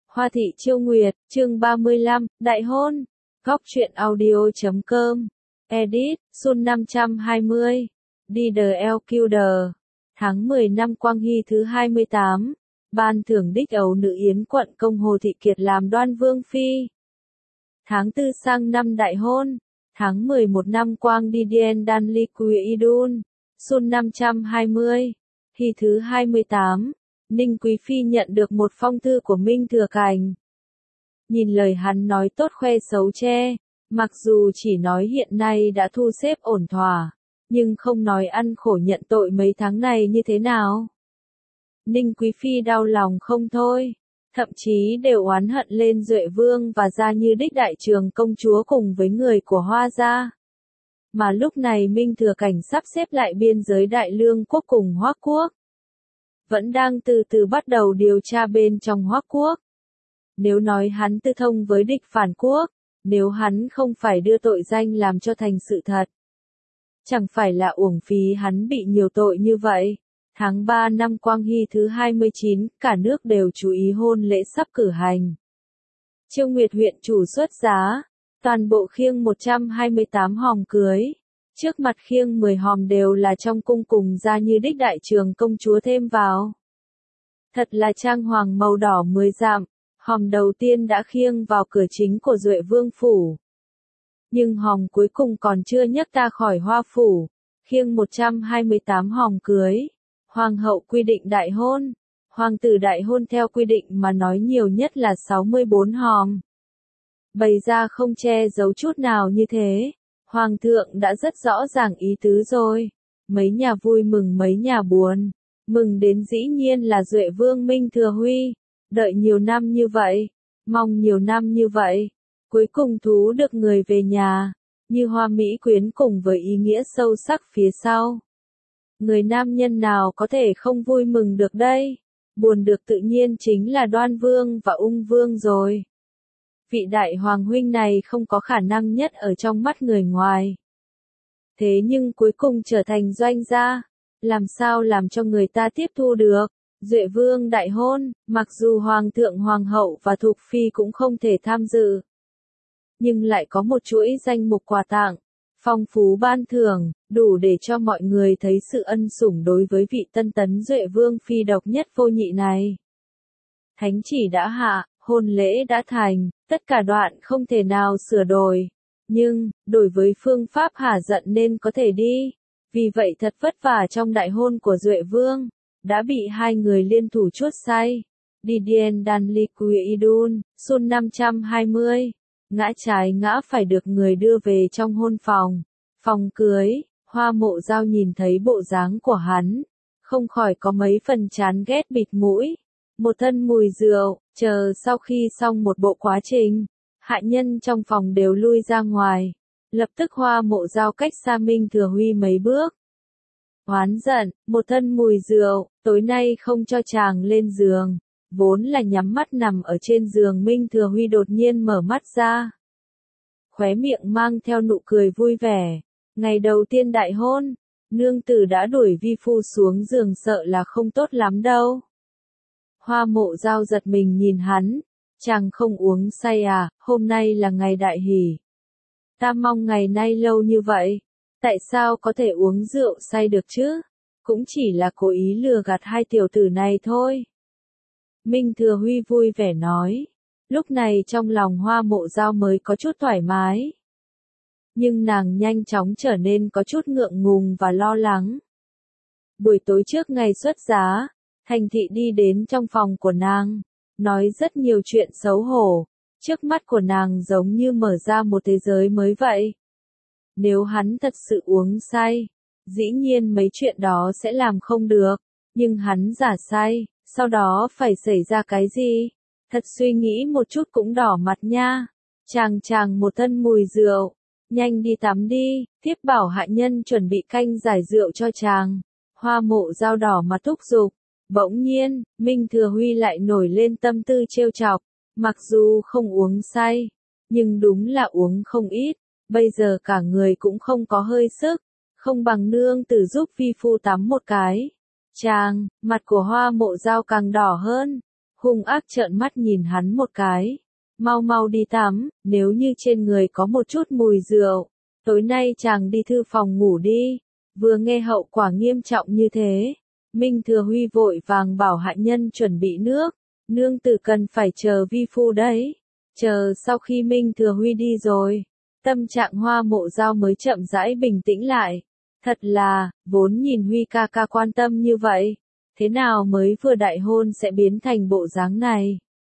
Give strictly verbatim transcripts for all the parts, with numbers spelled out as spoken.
Hoa thị chiêu nguyệt, chương ba mươi lăm, đại hôn. Góc truyện audio chấm com. Edit, Sun năm trăm hai mươi. đi đờ lờ quy đờ. Tháng mười năm Quang Hy thứ hai mươi tám. Ban thưởng đích ấu nữ Yến quận công Hồ Thị Kiệt làm đoan vương phi. Tháng tư sang năm đại hôn. Tháng mười một năm Quang Đi Dien Đan Ly Quy Idun. Sun năm trăm hai mươi. Hy thứ hai mươi tám. Ninh Quý Phi nhận được một phong thư của Minh Thừa Cảnh. Nhìn lời hắn nói tốt khoe xấu che, mặc dù chỉ nói hiện nay đã thu xếp ổn thỏa, nhưng không nói ăn khổ nhận tội mấy tháng này như thế nào. Ninh Quý Phi đau lòng không thôi, thậm chí đều oán hận lên Duệ Vương và Gia Như đích đại trường công chúa cùng với người của Hoa gia. Mà lúc này Minh Thừa Cảnh sắp xếp lại biên giới Đại Lương quốc cùng Hoác quốc. Vẫn đang từ từ bắt đầu điều tra bên trong Hoác quốc. Nếu nói hắn tư thông với địch phản quốc, nếu hắn không phải đưa tội danh làm cho thành sự thật, chẳng phải là uổng phí hắn bị nhiều tội như vậy. Tháng ba năm Quang Hy thứ hai mươi chín, cả nước đều chú ý hôn lễ sắp cử hành. Chiêu Nguyệt huyện chủ xuất giá, toàn bộ khiêng một trăm hai mươi tám hòm cưới. Trước mặt khiêng mười hòm đều là trong cung cùng Gia Như đích đại trường công chúa thêm vào. Thật là trang hoàng màu đỏ mười dặm, hòm đầu tiên đã khiêng vào cửa chính của Duệ Vương phủ. Nhưng hòm cuối cùng còn chưa nhấc ta khỏi Hoa phủ, khiêng một trăm hai mươi tám hòm cưới. Hoàng hậu quy định đại hôn, hoàng tử đại hôn theo quy định mà nói nhiều nhất là sáu mươi bốn hòm. Bày ra không che giấu chút nào như thế. Hoàng thượng đã rất rõ ràng ý tứ rồi. Mấy nhà vui mừng mấy nhà buồn. Mừng đến dĩ nhiên là Duệ Vương Minh Thừa Huy. Đợi nhiều năm như vậy. Mong nhiều năm như vậy. Cuối cùng thú được người về nhà. Như hoa mỹ quyến cùng với ý nghĩa sâu sắc phía sau. Người nam nhân nào có thể không vui mừng được đây. Buồn được tự nhiên chính là Đoan Vương và Ung Vương rồi. Vị đại hoàng huynh này không có khả năng nhất ở trong mắt người ngoài. Thế nhưng cuối cùng trở thành doanh gia, làm sao làm cho người ta tiếp thu được. Duệ Vương đại hôn, mặc dù hoàng thượng hoàng hậu và thuộc phi cũng không thể tham dự, nhưng lại có một chuỗi danh mục quà tặng, phong phú ban thưởng, đủ để cho mọi người thấy sự ân sủng đối với vị tân tấn Duệ Vương phi độc nhất vô nhị này. Thánh chỉ đã hạ, hôn lễ đã thành, tất cả đoạn không thể nào sửa đổi. Nhưng, đổi với phương pháp hả giận nên có thể đi. Vì vậy thật vất vả trong đại hôn của Duệ Vương, đã bị hai người liên thủ chuốt say. Đi Dien Đan Ly Quy Idun, Sun năm trăm hai mươi. Ngã trái ngã phải được người đưa về trong hôn phòng. Phòng cưới, Hoa Mộ Dao nhìn thấy bộ dáng của hắn, không khỏi có mấy phần chán ghét bịt mũi. Một thân mùi rượu, chờ sau khi xong một bộ quá trình, hạ nhân trong phòng đều lui ra ngoài. Lập tức Hoa Mộ Dao cách xa Minh Thừa Huy mấy bước. Oán giận, một thân mùi rượu, tối nay không cho chàng lên giường. Vốn là nhắm mắt nằm ở trên giường Minh Thừa Huy đột nhiên mở mắt ra. Khóe miệng mang theo nụ cười vui vẻ. Ngày đầu tiên đại hôn, nương tử đã đuổi vi phu xuống giường sợ là không tốt lắm đâu. Hoa Mộ Dao giật mình nhìn hắn, chàng không uống say à, hôm nay là ngày đại hỷ. Ta mong ngày nay lâu như vậy, tại sao có thể uống rượu say được chứ? Cũng chỉ là cố ý lừa gạt hai tiểu tử này thôi. Minh Thừa Huy vui vẻ nói, lúc này trong lòng Hoa Mộ Dao mới có chút thoải mái. Nhưng nàng nhanh chóng trở nên có chút ngượng ngùng và lo lắng. Buổi tối trước ngày xuất giá, Thành Thị đi đến trong phòng của nàng, nói rất nhiều chuyện xấu hổ, trước mắt của nàng giống như mở ra một thế giới mới vậy. Nếu hắn thật sự uống say, dĩ nhiên mấy chuyện đó sẽ làm không được, nhưng hắn giả say, sau đó phải xảy ra cái gì? Thật suy nghĩ một chút cũng đỏ mặt nha. Chàng chàng một thân mùi rượu, nhanh đi tắm đi, tiếp bảo hạ nhân chuẩn bị canh giải rượu cho chàng. Hoa Mộ Dao đỏ mặt thúc giục. Bỗng nhiên, Minh Thừa Huy lại nổi lên tâm tư trêu chọc, mặc dù không uống say, nhưng đúng là uống không ít, bây giờ cả người cũng không có hơi sức, không bằng nương tử giúp vi phu tắm một cái. Chàng, mặt của Hoa Mộ Dao càng đỏ hơn. hung ác trợn mắt nhìn hắn một cái. Mau mau đi tắm, nếu như trên người có một chút mùi rượu, tối nay chàng đi thư phòng ngủ đi. Vừa nghe hậu quả nghiêm trọng như thế, Minh Thừa Huy vội vàng bảo hạ nhân chuẩn bị nước, nương tử cần phải chờ vi phu đấy. Chờ sau khi Minh Thừa Huy đi rồi, tâm trạng Hoa Mộ Dao mới chậm rãi bình tĩnh lại. Thật là, vốn nhìn Huy ca ca quan tâm như vậy, thế nào mới vừa đại hôn sẽ biến thành bộ dáng này.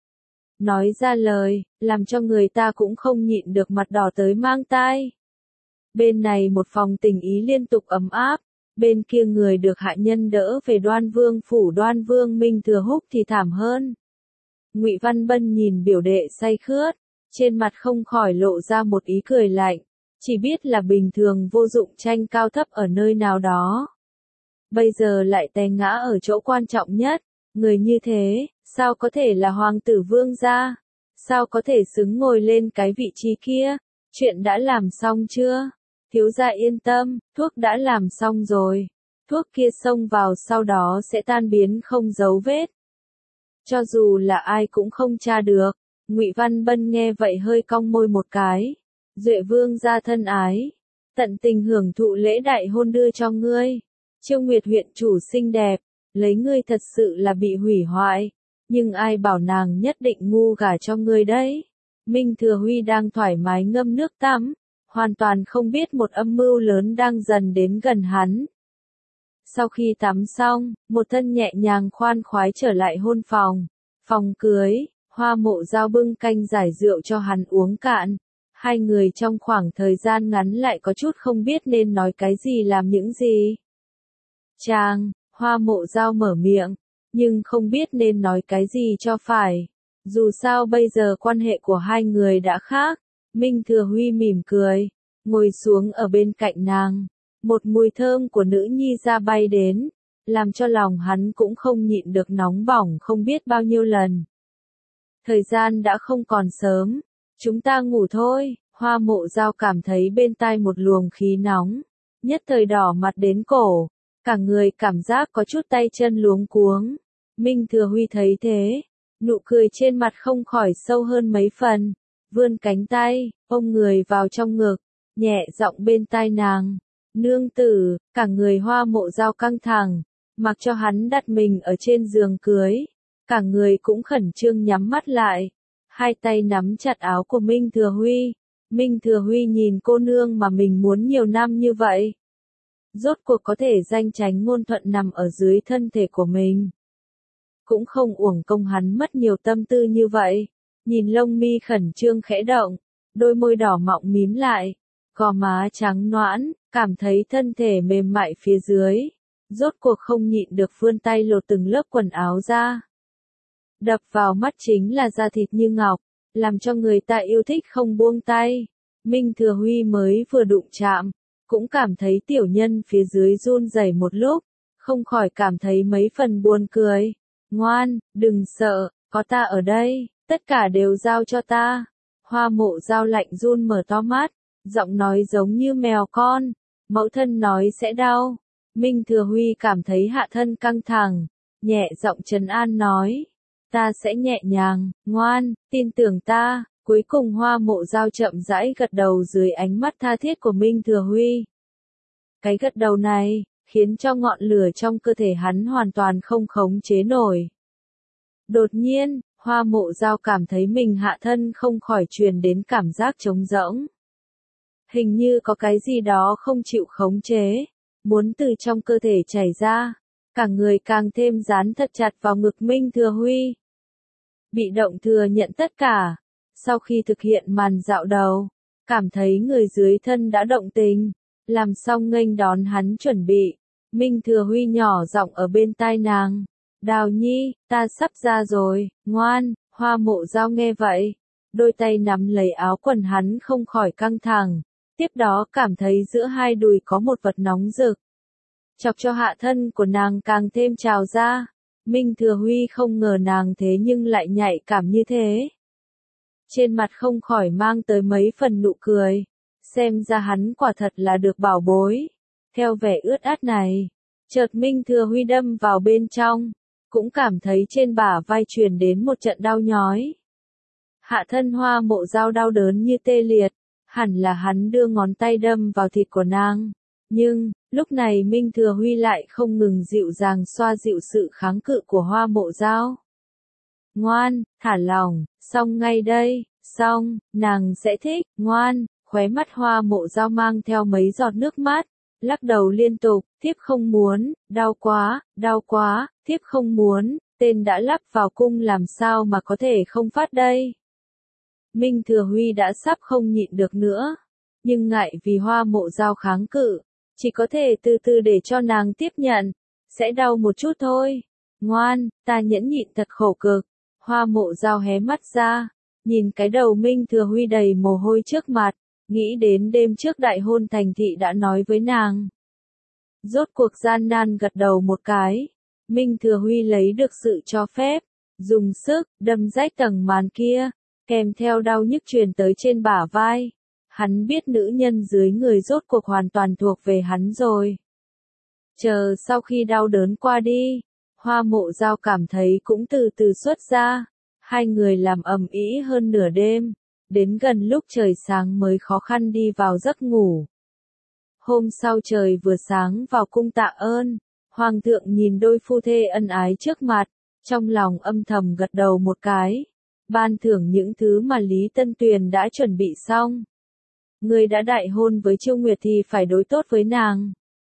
Nói ra lời, làm cho người ta cũng không nhịn được mặt đỏ tới mang tai. Bên này một phòng tình ý liên tục ấm áp, bên kia người được hạ nhân đỡ về Đoan Vương phủ Đoan Vương Minh Thừa Húc thì thảm hơn. Ngụy Văn Bân nhìn biểu đệ say khướt, trên mặt không khỏi lộ ra một ý cười lạnh, chỉ biết là bình thường vô dụng tranh cao thấp ở nơi nào đó. Bây giờ lại té ngã ở chỗ quan trọng nhất, người như thế, sao có thể là hoàng tử vương gia? Sao có thể xứng ngồi lên cái vị trí kia? Chuyện đã làm xong chưa? Thiếu gia yên tâm, thuốc đã làm xong rồi. Thuốc kia xông vào sau đó sẽ tan biến không dấu vết. Cho dù là ai cũng không tra được. Ngụy Văn Bân nghe vậy hơi cong môi một cái. Duệ vương gia thân ái, tận tình hưởng thụ lễ đại hôn đưa cho ngươi. Chiêu Nguyệt huyện chủ xinh đẹp, lấy ngươi thật sự là bị hủy hoại. Nhưng ai bảo nàng nhất định ngu gả cho ngươi đấy. Minh Thừa Huy đang thoải mái ngâm nước tắm, hoàn toàn không biết một âm mưu lớn đang dần đến gần hắn. Sau khi tắm xong, một thân nhẹ nhàng khoan khoái trở lại hôn phòng. Phòng cưới, Hoa Mộ Dao bưng canh giải rượu cho hắn uống cạn. Hai người trong khoảng thời gian ngắn lại có chút không biết nên nói cái gì làm những gì. Chàng, Hoa Mộ Dao mở miệng, nhưng không biết nên nói cái gì cho phải. Dù sao bây giờ quan hệ của hai người đã khác. Minh Thừa Huy mỉm cười, ngồi xuống ở bên cạnh nàng. Một mùi thơm của nữ nhi ra bay đến, làm cho lòng hắn cũng không nhịn được nóng bỏng không biết bao nhiêu lần. Thời gian đã không còn sớm, chúng ta ngủ thôi. Hoa Mộ Dao cảm thấy bên tai một luồng khí nóng, nhất thời đỏ mặt đến cổ, cả người cảm giác có chút tay chân luống cuống. Minh Thừa Huy thấy thế, nụ cười trên mặt không khỏi sâu hơn mấy phần, vươn cánh tay, ôm người vào trong ngực, nhẹ giọng bên tai nàng. Nương tử, cả người Hoa Mộ Dao căng thẳng, mặc cho hắn đặt mình ở trên giường cưới, cả người cũng khẩn trương nhắm mắt lại, hai tay nắm chặt áo của Minh Thừa Huy. Minh Thừa Huy nhìn cô nương mà mình muốn nhiều năm như vậy, rốt cuộc có thể danh chánh ngôn thuận nằm ở dưới thân thể của mình. Cũng không uổng công hắn mất nhiều tâm tư như vậy, nhìn lông mi khẩn trương khẽ động, đôi môi đỏ mọng mím lại, gò má trắng nõn, cảm thấy thân thể mềm mại phía dưới, rốt cuộc không nhịn được vươn tay lột từng lớp quần áo ra. Đập vào mắt chính là da thịt như ngọc, làm cho người ta yêu thích không buông tay. Minh Thừa Huy mới vừa đụng chạm, cũng cảm thấy tiểu nhân phía dưới run rẩy một lúc, không khỏi cảm thấy mấy phần buồn cười. Ngoan, đừng sợ, có ta ở đây, tất cả đều giao cho ta. Hoa Mộ Dao lạnh run mở to mắt, giọng nói giống như mèo con, mẫu thân nói sẽ đau. Minh Thừa Huy cảm thấy hạ thân căng thẳng, nhẹ giọng trấn an nói, ta sẽ nhẹ nhàng, ngoan, tin tưởng ta. Cuối cùng Hoa Mộ Dao chậm rãi gật đầu dưới ánh mắt tha thiết của Minh Thừa Huy. Cái gật đầu này, khiến cho ngọn lửa trong cơ thể hắn hoàn toàn không khống chế nổi. Đột nhiên, Hoa Mộ Dao cảm thấy mình hạ thân không khỏi truyền đến cảm giác trống rỗng. Hình như có cái gì đó không chịu khống chế, muốn từ trong cơ thể chảy ra, cả người càng thêm dán thật chặt vào ngực Minh Thừa Huy. Bị động thừa nhận tất cả. Sau khi thực hiện màn dạo đầu, cảm thấy người dưới thân đã động tình, làm xong nghênh đón hắn chuẩn bị, Minh Thừa Huy nhỏ giọng ở bên tai nàng, Đào Nhi, ta sắp ra rồi, ngoan. Hoa Mộ Dao nghe vậy, đôi tay nắm lấy áo quần hắn không khỏi căng thẳng, tiếp đó cảm thấy giữa hai đùi có một vật nóng rực, chọc cho hạ thân của nàng càng thêm trào ra. Minh Thừa Huy không ngờ nàng thế nhưng lại nhạy cảm như thế. Trên mặt không khỏi mang tới mấy phần nụ cười, xem ra hắn quả thật là được bảo bối. Theo vẻ ướt át này, chợt Minh Thừa Huy đâm vào bên trong, cũng cảm thấy trên bả vai truyền đến một trận đau nhói. Hạ thân Hoa Mộ Dao đau đớn như tê liệt, hẳn là hắn đưa ngón tay đâm vào thịt của nàng. Nhưng, lúc này Minh Thừa Huy lại không ngừng dịu dàng xoa dịu sự kháng cự của Hoa Mộ Dao. Ngoan, thả lỏng, xong ngay đây, xong, nàng sẽ thích, ngoan, khóe mắt Hoa Mộ Dao mang theo mấy giọt nước mắt, lắc đầu liên tục, thiếp không muốn, đau quá, đau quá, thiếp không muốn, tên đã lắp vào cung làm sao mà có thể không phát đây. Minh Thừa Huy đã sắp không nhịn được nữa, nhưng ngại vì Hoa Mộ Dao kháng cự, chỉ có thể từ từ để cho nàng tiếp nhận, sẽ đau một chút thôi. Ngoan, ta nhẫn nhịn thật khổ cực. Hoa Mộ Dao hé mắt ra, nhìn cái đầu Minh Thừa Huy đầy mồ hôi trước mặt, nghĩ đến đêm trước đại hôn thành thị đã nói với nàng. Rốt cuộc gian nan gật đầu một cái, Minh Thừa Huy lấy được sự cho phép, dùng sức, đâm rách tầng màn kia, kèm theo đau nhức truyền tới trên bả vai. Hắn biết nữ nhân dưới người rốt cuộc hoàn toàn thuộc về hắn rồi. Chờ sau khi đau đớn qua đi, Hoa Mộ Dao cảm thấy cũng từ từ xuất ra, hai người làm ầm ĩ hơn nửa đêm, đến gần lúc trời sáng mới khó khăn đi vào giấc ngủ. Hôm sau trời vừa sáng vào cung tạ ơn, Hoàng thượng nhìn đôi phu thê ân ái trước mặt, trong lòng âm thầm gật đầu một cái, ban thưởng những thứ mà Lý Tân Tuyền đã chuẩn bị xong. Người đã đại hôn với Chiêu Nguyệt thì phải đối tốt với nàng.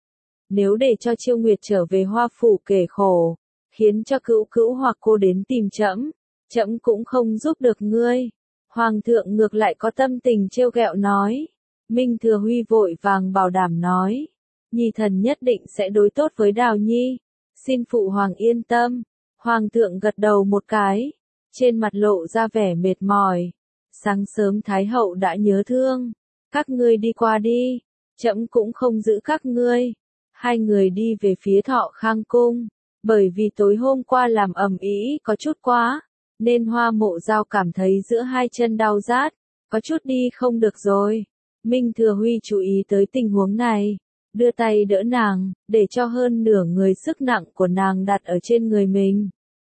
Nếu để cho Chiêu Nguyệt trở về Hoa Phủ kể khổ, khiến cho cữu cữu hoặc cô đến tìm trẫm, trẫm cũng không giúp được ngươi. Hoàng thượng ngược lại có tâm tình trêu ghẹo nói. Minh Thừa Huy vội vàng bảo đảm nói, nhi thần nhất định sẽ đối tốt với Đào Nhi, xin phụ hoàng yên tâm. Hoàng thượng gật đầu một cái, trên mặt lộ ra vẻ mệt mỏi. Sáng sớm Thái hậu đã nhớ thương, các ngươi đi qua đi, trẫm cũng không giữ các ngươi. Hai người đi về phía Thọ Khang cung, bởi vì tối hôm qua làm ầm ĩ có chút quá, nên Hoa Mộ Dao cảm thấy giữa hai chân đau rát, có chút đi không được rồi. Minh Thừa Huy chú ý tới tình huống này, đưa tay đỡ nàng, để cho hơn nửa người sức nặng của nàng đặt ở trên người mình.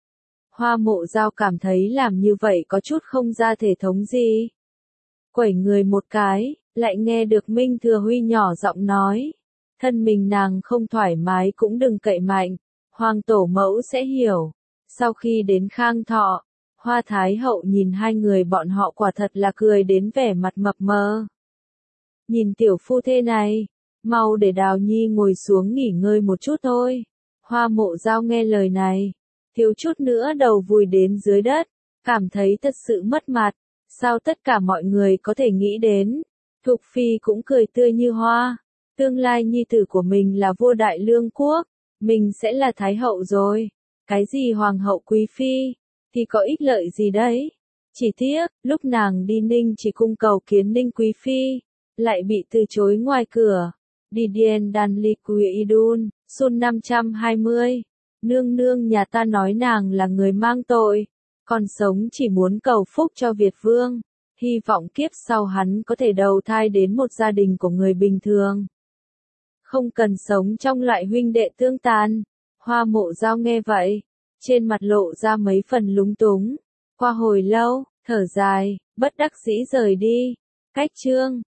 Hoa Mộ Dao cảm thấy làm như vậy có chút không ra thể thống gì. Quẩy người một cái, lại nghe được Minh Thừa Huy nhỏ giọng nói, thân mình nàng không thoải mái cũng đừng cậy mạnh, Hoàng tổ mẫu sẽ hiểu. Sau khi đến Khang Thọ, Hoa Thái hậu nhìn hai người bọn họ quả thật là cười đến vẻ mặt mập mờ. Nhìn tiểu phu thê này, mau để Đào Nhi ngồi xuống nghỉ ngơi một chút thôi. Hoa Mộ Dao nghe lời này, thiếu chút nữa đầu vùi đến dưới đất, cảm thấy thật sự mất mặt. Sao tất cả mọi người có thể nghĩ đến? Thục Phi cũng cười tươi như hoa. Tương lai nhi tử của mình là vua Đại Lương quốc, mình sẽ là Thái hậu rồi. Cái gì Hoàng hậu Quý Phi, thì có ích lợi gì đấy? Chỉ tiếc, lúc nàng đi Ninh chỉ cung cầu kiến Ninh Quý Phi, lại bị từ chối ngoài cửa. Didien Dan Liquidun, Sun năm trăm hai mươi. Nương nương nhà ta nói nàng là người mang tội, còn sống chỉ muốn cầu phúc cho Việt Vương, hy vọng kiếp sau hắn có thể đầu thai đến một gia đình của người bình thường. Không cần sống trong loại huynh đệ tương tàn. Hoa Mộ Dao nghe vậy, trên mặt lộ ra mấy phần lúng túng. Qua hồi lâu, thở dài, bất đắc dĩ rời đi. Cách chương